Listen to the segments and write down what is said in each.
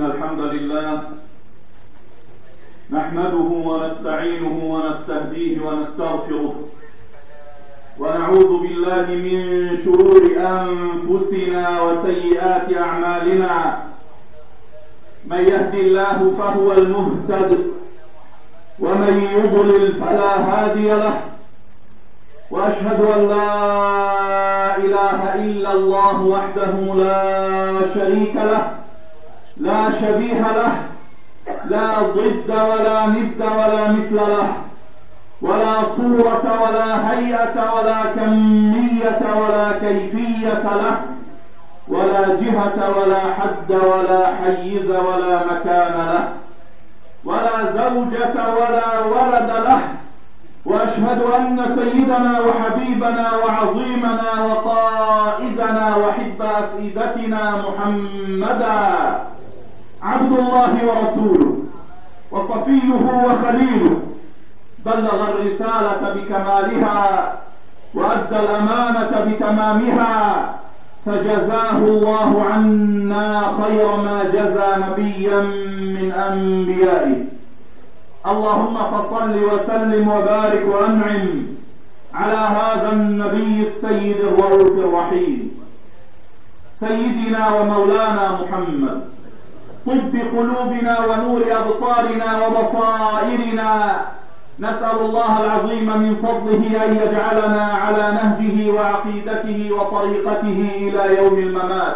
إن الحمد لله نحمده ونستعينه ونستهديه ونستغفره ونعوذ بالله من شرور أنفسنا وسيئات أعمالنا. من يهد الله فهو المهتد ومن يضلل فلا هادي له، وأشهد أن لا إله إلا الله وحده لا شريك له لا شبيه له، لا ضد ولا ند ولا مثل له، ولا صورة ولا هيئة ولا كمية ولا كيفية له، ولا جهة ولا حد ولا حيز ولا مكان له، ولا زوجة ولا ولد له. وأشهد أن سيدنا وحبيبنا وعظيمنا وقائدنا وحب أفئدتنا محمدا عبد الله ورسوله وصفيه وخليله، بلغ الرسالة بكمالها وأدى الأمانة بتمامها، فجزاه الله عنا خير ما جزى نبيا من أنبيائه. اللهم فصل وسلم وبارك وأنعم على هذا النبي السيد الرؤوف الرحيم سيدنا ومولانا محمد، طب قلوبنا ونور أبصارنا وبصائرنا. نسأل الله العظيم من فضله أن يجعلنا على نهجه وعقيدته وطريقته إلى يوم الممات.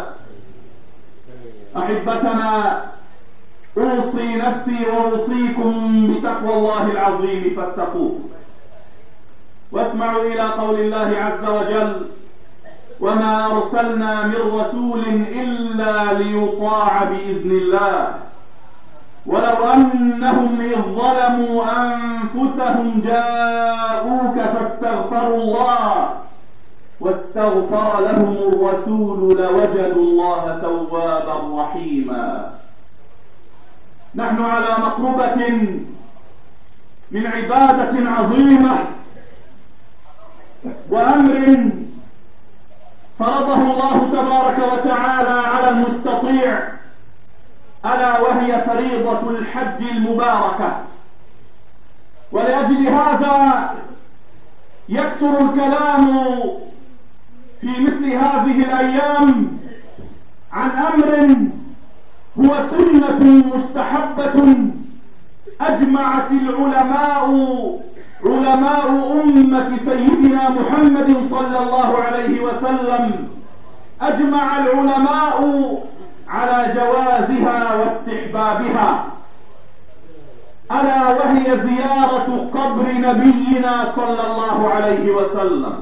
أحبتنا، أوصي نفسي وأوصيكم بتقوى الله العظيم فاتقوه. واسمعوا إلى قول الله عز وجل: وما أرسلنا من رسول إلا ليطاع بإذن الله ولو أنهم إذ ظلموا أنفسهم جاءوك فاستغفروا الله واستغفر لهم الرسول لوجدوا الله توابا رحيما. نحن على مقربة من عبادة عظيمة وأمر فرضه الله تبارك وتعالى على المستطيع، ألا وهي فريضة الحج المباركة. ولأجل هذا يكثر الكلام في مثل هذه الأيام عن أمر هو سنة مستحبة أجمعت علماء أمة سيدنا محمد صلى الله عليه وسلم، أجمع العلماء على جوازها واستحبابها، ألا وهي زيارة قبر نبينا صلى الله عليه وسلم،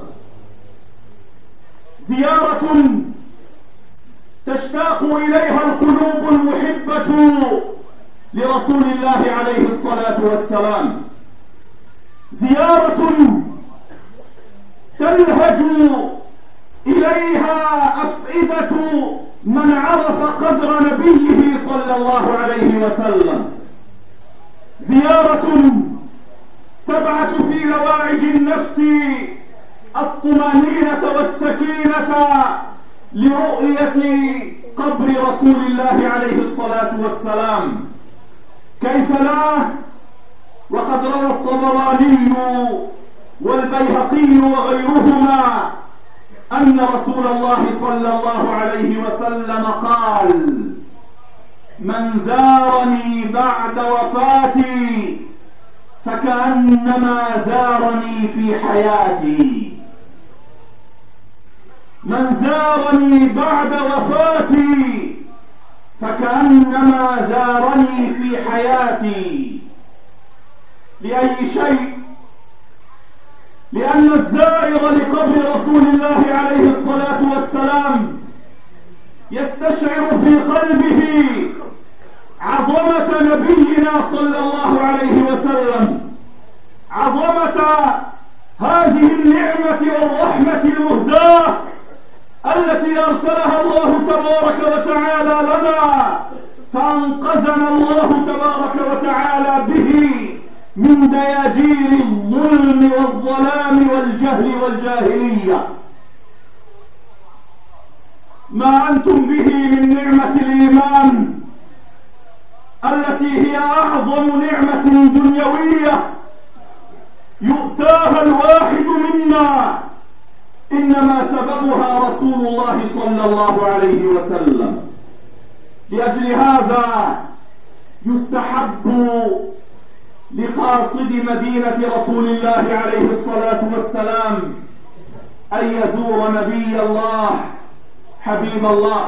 زيارة تشتاق إليها القلوب المحبة لرسول الله عليه الصلاة والسلام، زيارة تلهج إليها أفئدة من عرف قدر نبيه صلى الله عليه وسلم، زيارة تبعث في لواعج النفس الطمأنينة والسكينة لرؤية قبر رسول الله عليه الصلاة والسلام. كيف لا؟ وقد روى الطبراني والبيهقي وغيرهما أن رسول الله صلى الله عليه وسلم قال: من زارني بعد وفاتي فكأنما زارني في حياتي. من زارني بعد وفاتي فكأنما زارني في حياتي. لأي شيء؟ لأن الزائر لقبر رسول الله عليه الصلاة والسلام يستشعر في قلبه عظمة نبينا صلى الله عليه وسلم، عظمة هذه النعمة والرحمة المهداة التي أرسلها الله تبارك وتعالى لنا، فأنقذنا الله تبارك وتعالى به من دياجير الظلم والظلام والجهل والجاهلية. ما أنتم به من نعمة الإيمان التي هي أعظم نعمة دنيوية يؤتاها الواحد منا، إنما سببها رسول الله صلى الله عليه وسلم. لأجل هذا يستحب لقاصد مدينة رسول الله عليه الصلاة والسلام أن يزور نبي الله حبيب الله.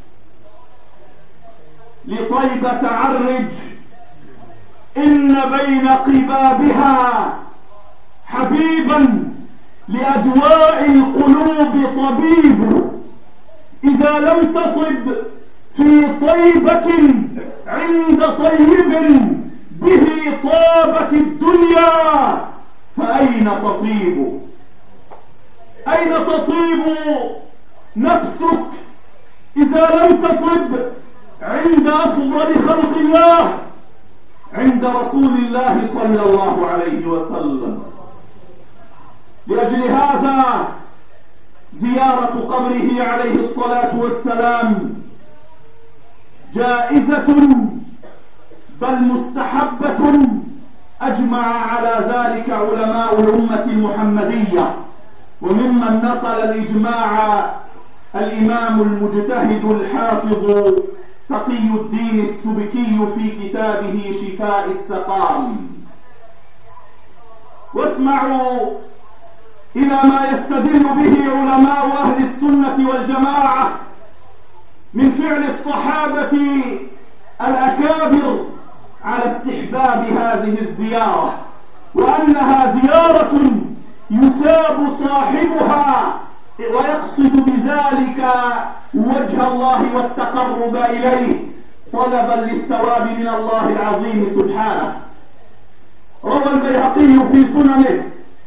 لطيبة عرج إن بين قبابها حبيبا لأدواء القلوب طبيب، إذا لم تطب في طيبة عند طيب به طابت الدنيا فأين تطيب؟ أين تطيب نفسك إذا لم تطب عند أفضل خلق الله، عند رسول الله صلى الله عليه وسلم. لأجل هذا زيارة قبره عليه الصلاة والسلام جائزة بل مستحبة، أجمع على ذلك علماء الأمة المحمدية، وممن نقل الإجماع الإمام المجتهد الحافظ تقي الدين السبكي في كتابه شفاء السقام. واسمعوا إلى ما يستدل به علماء أهل السنة والجماعة من فعل الصحابة الأكابر على استحباب هذه الزيارة، وأنها زيارة يثاب صاحبها ويقصد بذلك وجه الله والتقرب إليه طلبا للثواب من الله العظيم سبحانه. روى البيهقي في سننه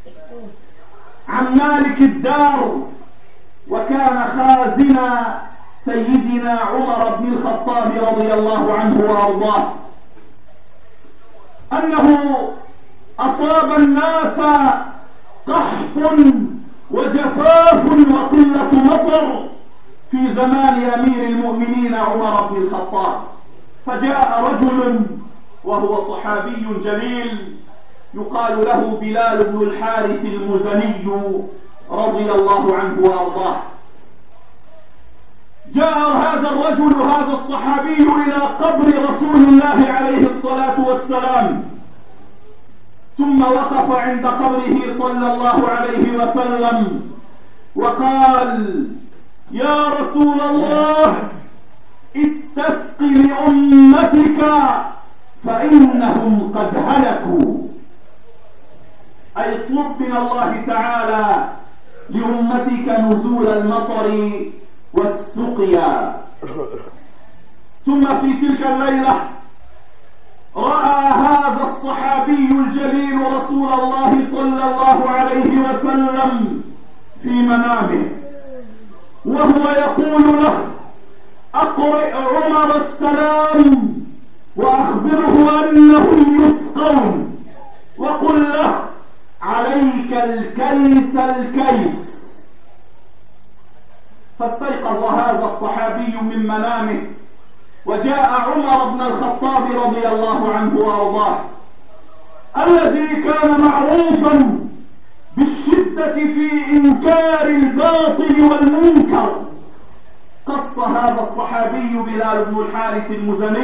عن مالك الدار، وكان خازن سيدنا عمر بن الخطاب رضي الله عنه وأرضاه، أنه أصاب الناس قحط وجفاف وقلة مطر في زمان أمير المؤمنين عمر بن الخطاب، فجاء رجل وهو صحابي جليل يقال له بلال بن الحارث المزني رضي الله عنه وأرضاه. جاء هذا الرجل هذا الصحابي إلى قبر رسول الله عليه الصلاة والسلام، ثم وقف عند قبره صلى الله عليه وسلم وقال: يا رسول الله، استسق لأمتك فإنهم قد هلكوا، أي اطلب من الله تعالى لأمتك نزول المطر والسقيا. ثم في تلك الليلة رأى هذا الصحابي الجليل رسول الله صلى الله عليه وسلم في منامه وهو يقول له: أقرئ عمر السلام وأخبره أنهم يسقون، وقل له عليك الكيس الكيس. فاستيقظ هذا الصحابي من منامه وجاء عمر بن الخطاب رضي الله عنه وأرضاه، الذي كان معروفا بالشدة في إنكار الباطل والمنكر. قص هذا الصحابي بلال بن الحارث المزني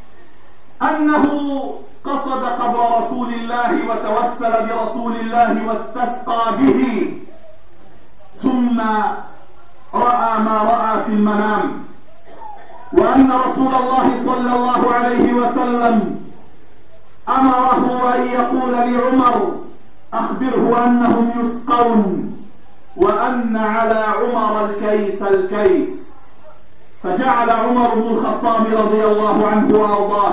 أنه قصد قبر رسول الله وتوسل برسول الله واستسقى به، ثم رأى ما رأى في المنام، وأن رسول الله صلى الله عليه وسلم أمره أن يقول لعمر: أخبره أنهم يسقون وأن على عمر الكيس الكيس. فجعل عمر بن الخطاب رضي الله عنه وأرضاه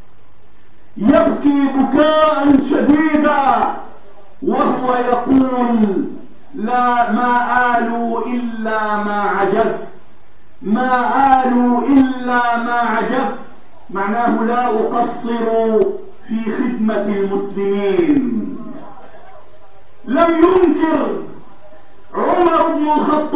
يبكي بكاء شديدا وهو يقول: لا ما آلوا إلا ما عجزت، ما آلوا إلا ما عجزت، معناه لا أقصر في خدمة المسلمين. لم ينكر عمر بن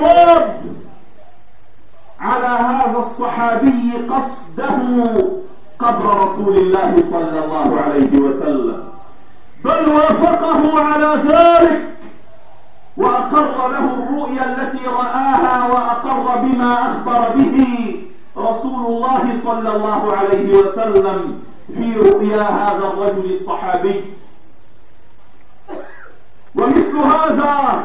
الخطاب على هذا الصحابي قصده قبر رسول الله صلى الله عليه وسلم، بل وافقه على ذلك وأقر له الرؤيا التي رآها وأقر بما أخبر به رسول الله صلى الله عليه وسلم في رؤيا هذا الرجل الصحابي. ومثل هذا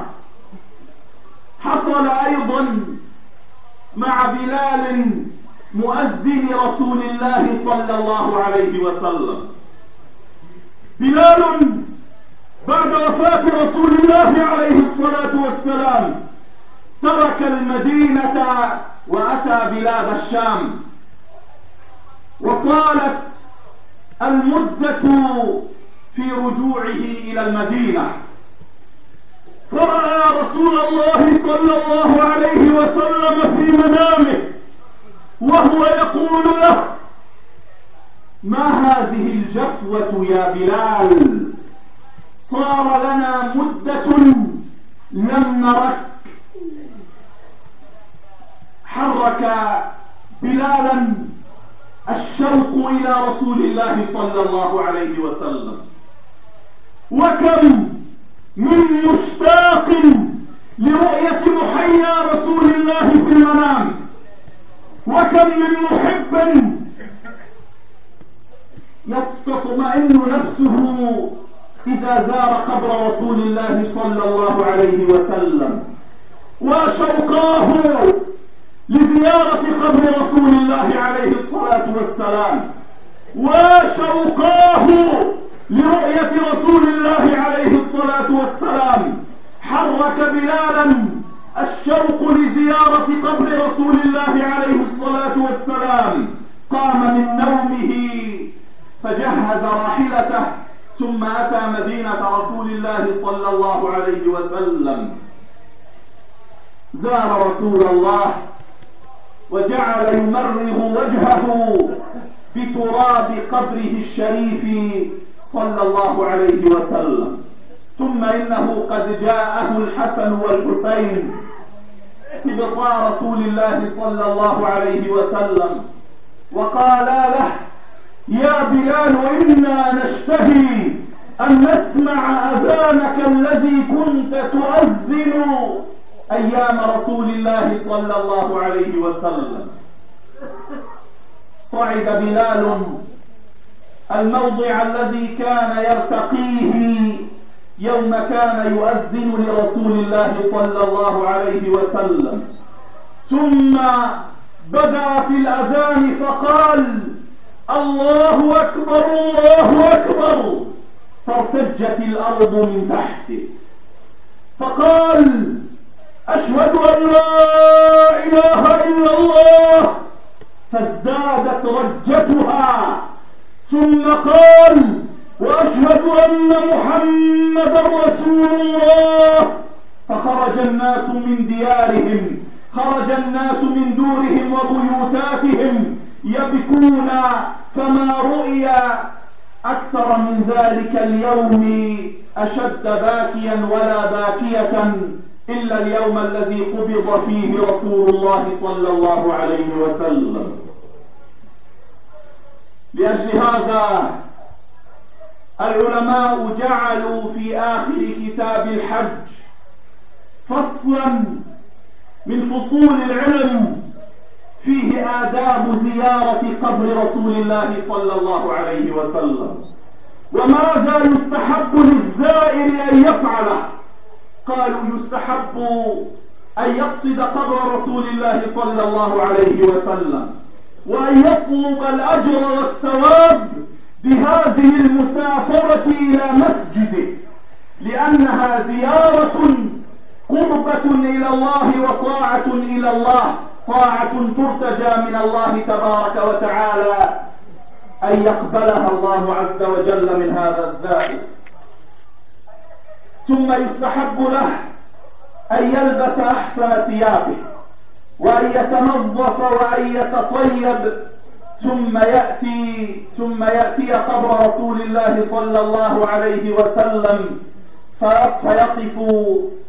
حصل أيضا مع بلال مؤذن رسول الله صلى الله عليه وسلم. بلال بعد وفاة رسول الله عليه الصلاة والسلام ترك المدينة وأتى بلاد الشام، وطالت المدة في رجوعه إلى المدينة، فرأى رسول الله صلى الله عليه وسلم في منامه وهو يقول له: ما هذه الجفوة يا بلال؟ صار لنا مدة لم نرك. حرك بلالا الشوق إلى رسول الله صلى الله عليه وسلم، وكم من مشتاق لرؤية محيا رسول الله في المنام، وكم من محب تطمئن نفسه إذا زار قبر رسول الله صلى الله عليه وسلم، وشوقاه لزيارة قبر رسول الله عليه الصلاة والسلام، وشوقاه لرؤية رسول الله عليه الصلاة والسلام. حرك بلالا الشوق لزيارة قبر رسول الله عليه الصلاة والسلام، قام من نومه فجهز راحلته ثم أتى مدينة رسول الله صلى الله عليه وسلم، زار رسول الله وجعل يمرغ وجهه بتراب قبره الشريف صلى الله عليه وسلم. ثم إنه قد جاءه الحسن والحسين سبطا رسول الله صلى الله عليه وسلم، وقالا له: يا بلال، إنا نشتهي أن نسمع أذانك الذي كنت تؤذن أيام رسول الله صلى الله عليه وسلم. صعد بلال الموضع الذي كان يرتقيه يوم كان يؤذن لرسول الله صلى الله عليه وسلم، ثم بدأ في الأذان فقال: الله أكبر الله أكبر، فارتجت الأرض من تحته، فقال: أشهد أن لا إله إلا الله، فازدادت رجتها، ثم قال: وأشهد أن محمدا رسول الله، فخرج الناس من ديارهم، خرج الناس من دورهم وبيوتاتهم يبكون، فما رؤي أكثر من ذلك اليوم أشد باكيا ولا باكية إلا اليوم الذي قبض فيه رسول الله صلى الله عليه وسلم. لأجل هذا العلماء جعلوا في آخر كتاب الحج فصلا من فصول العلم فيه آداب زيارة قبر رسول الله صلى الله عليه وسلم، وماذا يستحب للزائر أن يفعله. قالوا: يستحب أن يقصد قبر رسول الله صلى الله عليه وسلم، وأن يطلب الأجر والثواب بهذه المسافرة إلى مسجده، لأنها زيارة قربة إلى الله وطاعة إلى الله، طاعة ترتجى من الله تبارك وتعالى أن يقبلها الله عز وجل من هذا الزائر. ثم يستحب له أن يلبس أحسن ثيابه، وأن يتنظف وأن يتطيب، ثم يأتي قبر رسول الله صلى الله عليه وسلم فيقف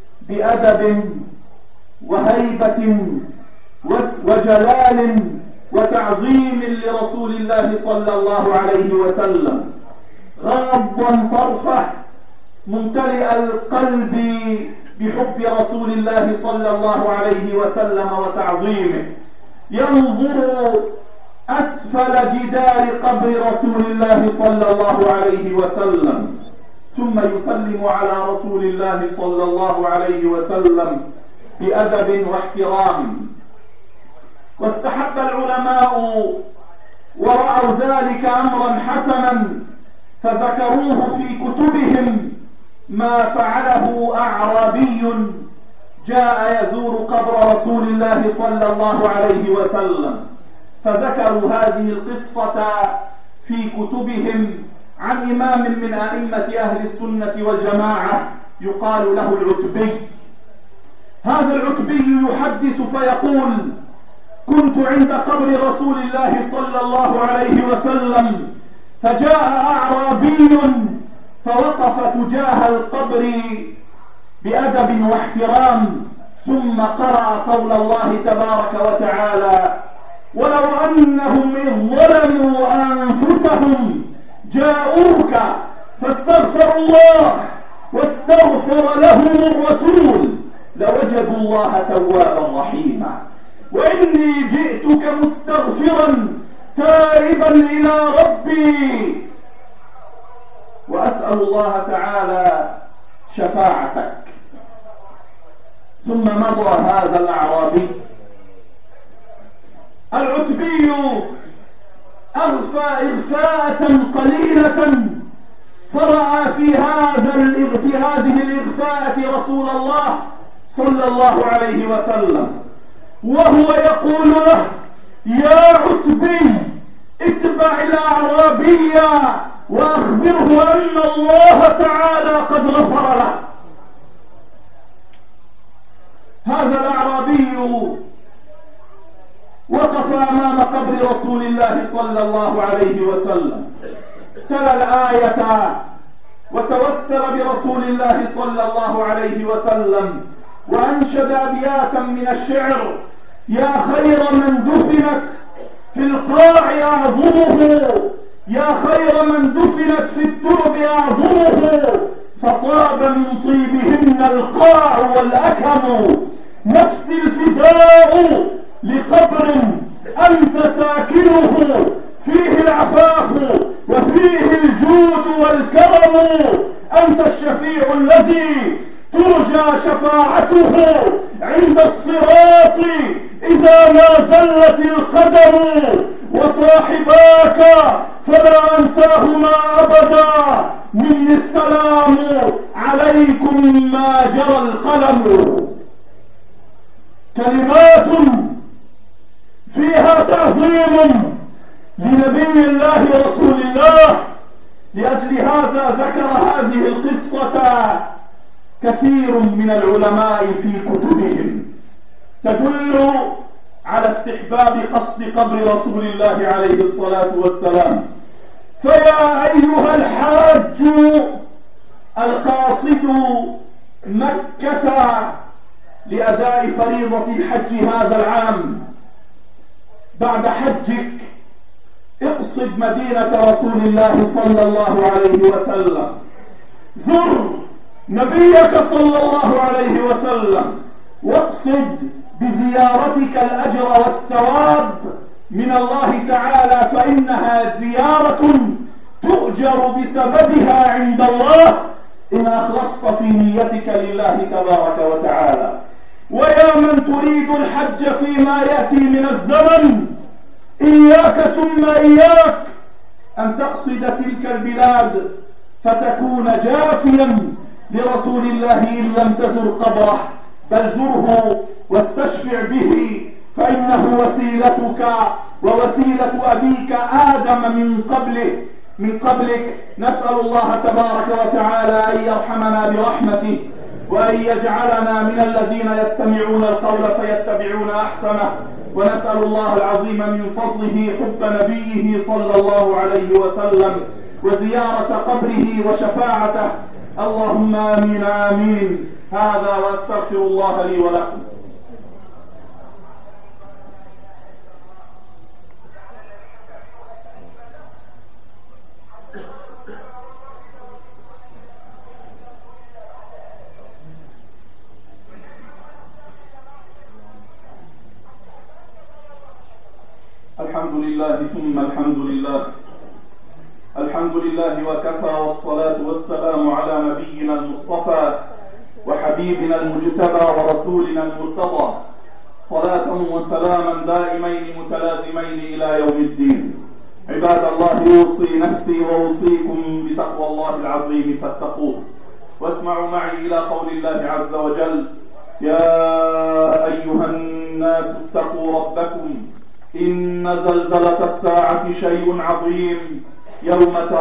بأدب وهيبة وجلال وتعظيم لرسول الله صلى الله عليه وسلم، غاضا طرفه، ممتلئ القلب بحب رسول الله صلى الله عليه وسلم وتعظيمه، ينظر أسفل جدار قبر رسول الله صلى الله عليه وسلم، ثم يسلم على رسول الله صلى الله عليه وسلم بأدب واحترام. واستحب العلماء ورأوا ذلك أمرا حسنا فذكروه في كتبهم ما فعله أعرابي جاء يزور قبر رسول الله صلى الله عليه وسلم، فذكروا هذه القصة في كتبهم عن إمام من أئمة أهل السنة والجماعة يقال له العتبي. هذا العتبي يحدث فيقول: كنت عند قبر رسول الله صلى الله عليه وسلم، فجاء أعرابي فوقف تجاه القبر بأدب واحترام، ثم قرأ قول الله تبارك وتعالى: ولو أنهم إذ ظلموا أنفسهم جاءوك فاستغفروا الله واستغفر لهم الرسول لوجدوا الله توابا رحيما، وإني جئتك مستغفرا تائبا إلى ربي وأسأل الله تعالى شفاعتك. ثم مضى هذا الأعرابي العتبي أغفى إغفاءة قليلة، فرأى في هذه الإغفاءة رسول الله صلى الله عليه وسلم وهو يقول له: يا عتبي اتبع الأعرابي وأخبره أن الله تعالى قد غفر له. هذا الأعرابي وقف أمام قبر رسول الله صلى الله عليه وسلم، تلا الآية وتوسل برسول الله صلى الله عليه وسلم وأنشد أبياتا من الشعر: يا خير من دفنت في القاع أعظمه، يا خير من دفنت في الترب أعظمه، فطاب من طيبهن القاع والأكم، نفسي الفداء لقبر أنت ساكنه، فيه العفاف وفيه الجود والكرم، أنت الشفيع الذي ترجى شفاعته عند الصراط إذا ما زلت القدم، وصاحباك فلا أنساهما أبدا، مني السلام عليكم ما جرى القلم. كلمات فيها تعظيم لنبي الله ورسول الله، لأجل هذا ذكر هذه القصة كثير من العلماء في كتبهم، تدل على استحباب قصد قبر رسول الله عليه الصلاة والسلام. فيا أيها الحاج القاصد مكة لأداء فريضة الحج هذا العام، بعد حجك اقصد مدينة رسول الله صلى الله عليه وسلم، زر نبيك صلى الله عليه وسلم، واقصد بزيارتك الأجر والثواب من الله تعالى، فإنها زيارة تؤجر بسببها عند الله إن أخلصت في نيتك لله تبارك وتعالى. ويا من تريد الحج فيما يأتي من الزمن، إياك ثم إياك أن تقصد تلك البلاد فتكون جافيا لرسول الله إن لم تزر قبره، بل زره واستشفع به، فإنه وسيلتك ووسيلة أبيك آدم من قبلك. نسأل الله تبارك وتعالى أن يرحمنا برحمته، وأن يجعلنا من الذين يستمعون القول فيتبعون أحسنه، ونسأل الله العظيم من فضله حب نبيه صلى الله عليه وسلم وزيارة قبره وشفاعته. اللهم آمين آمين. هذا وأستغفر الله لي ولكم. الحمد لله ثم الحمد لله. الحمد لله وكفى، والصلاة والسلام على نبينا المصطفى وحبيبنا المجتبى ورسولنا المرتضى، صلاة وسلاما دائمين متلازمين إلى يوم الدين. عباد الله، يوصي نفسي وأوصيكم بتقوى الله العظيم فاتقوه. واسمعوا معي إلى قول الله عز وجل: يا أيها الناس اتقوا ربكم إن زلزلة الساعة شيء عظيم، يوم